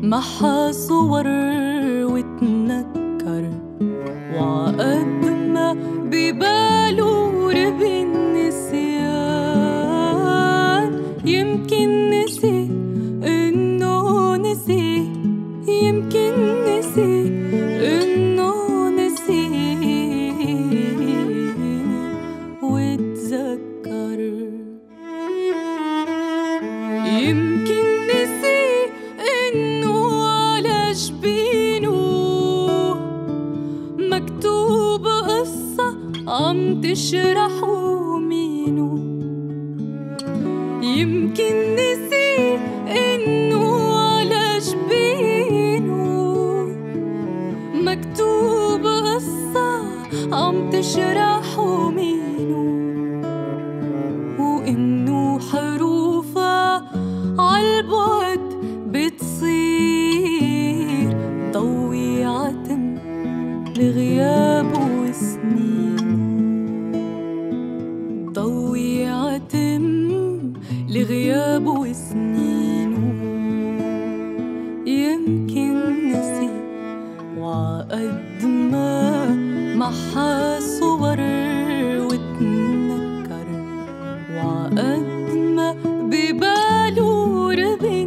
محى صور وتنكر، وعقد ما بباله ربي النسيان. يمكن نسي إنه نسي، يمكن نسي إنه نسي وتذكر. يمكن نسي إنه على جبينه مكتوب قصة عم تشرحه مينو. يمكن نسي إنه على جبينه مكتوب قصة عم تشرحه مينو، وإنه حروفها عالبعد بتصير ضوي عتم لغيابه وسنينه، ضوي عتم لغيابه وسنينه. يمكن نسي وعقد ما محى صور وتنكر، وعقد ما بباله ربي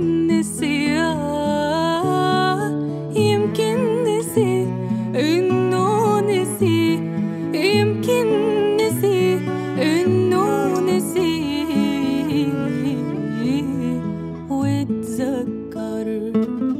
النسيان. يمكن نسي إنه نسي، يمكن نسي إنه نسي وتذكر.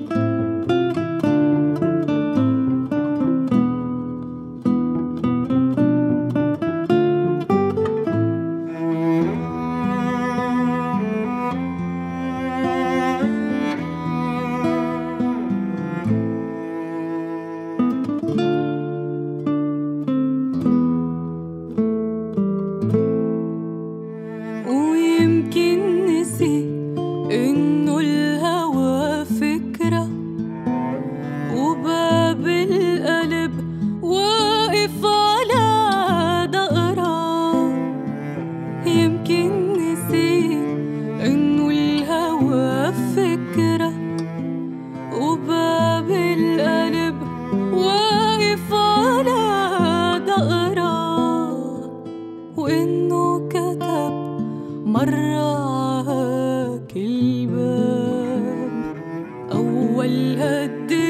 ويمكن نسي إنه الهوى فكرة، وباب القلب واقف على دقرة. يمكن نسي إنه الهوى فكرة، وباب القلب واقف على دقرة، وإنه كتب مرة كل باب أول هالدنيا